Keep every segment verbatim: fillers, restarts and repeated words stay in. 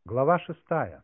Глава шестая.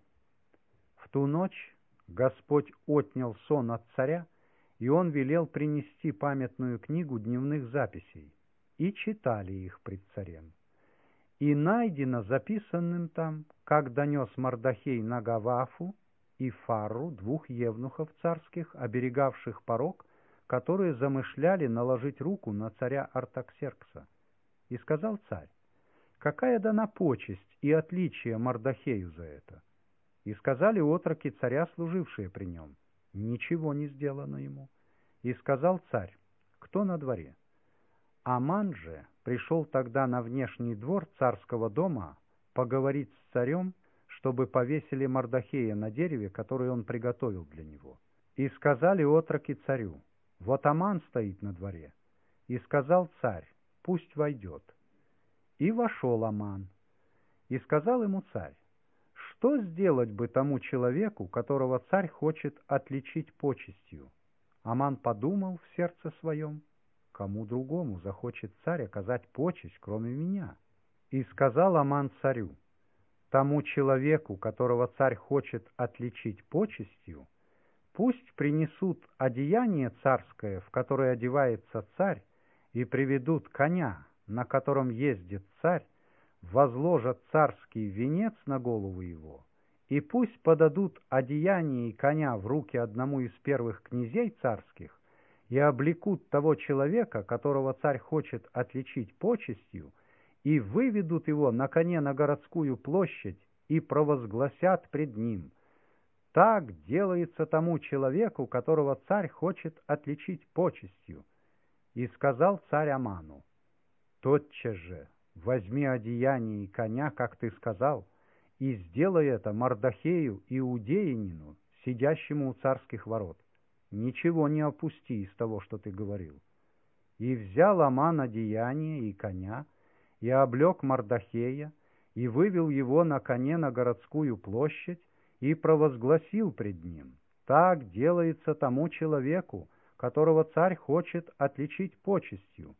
В ту ночь Господь отнял сон от царя, и он велел принести памятную книгу дневных записей, и читали их пред царем. И найдено записанным там, как донес Мардохей на Гавафу и Фарру, двух евнухов царских, оберегавших порог, которые замышляли наложить руку на царя Артаксеркса. И сказал царь: какая дана почесть и отличие Мардохею за это? И сказали отроки царя, служившие при нем: ничего не сделано ему. И сказал царь: кто на дворе? Аман же пришел тогда на внешний двор царского дома поговорить с царем, чтобы повесили Мардохея на дереве, которое он приготовил для него. И сказали отроки царю: вот Аман стоит на дворе. И сказал царь: пусть войдет. И вошел Аман. И сказал ему царь: что сделать бы тому человеку, которого царь хочет отличить почестью? Аман подумал в сердце своем: кому другому захочет царь оказать почесть, кроме меня? И сказал Аман царю: тому человеку, которого царь хочет отличить почестью, пусть принесут одеяние царское, в которое одевается царь, и приведут коня, на котором ездит царь, возложат царский венец на голову его, и пусть подадут одеяние и коня в руки одному из первых князей царских, и облекут того человека, которого царь хочет отличить почестью, и выведут его на коне на городскую площадь, и провозгласят пред ним: так делается тому человеку, которого царь хочет отличить почестью. И сказал царь Аману: тотчас же возьми одеяние и коня, как ты сказал, и сделай это Мардохею иудеянину, сидящему у царских ворот. Ничего не опусти из того, что ты говорил. И взял Аман одеяние и коня, и облек Мардохея, и вывел его на коне на городскую площадь, и провозгласил пред ним: так делается тому человеку, которого царь хочет отличить почестью.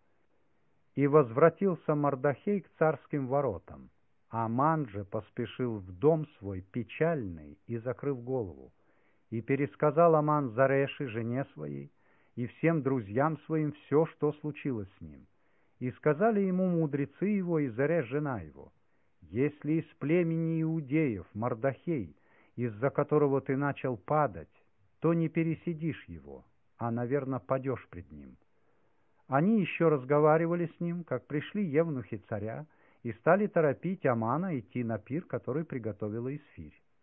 И возвратился Мардохей к царским воротам. Аман же поспешил в дом свой печальный и закрыв голову. И пересказал Аман Зареши, жене своей, и всем друзьям своим все, что случилось с ним. И сказали ему мудрецы его и Зареш, жена его: если из племени иудеев Мардохей, из-за которого ты начал падать, то не пересидишь его, а, наверное, падешь пред ним. Они еще разговаривали с ним, как пришли евнухи царя, и стали торопить Амана идти на пир, который приготовила Исфирь.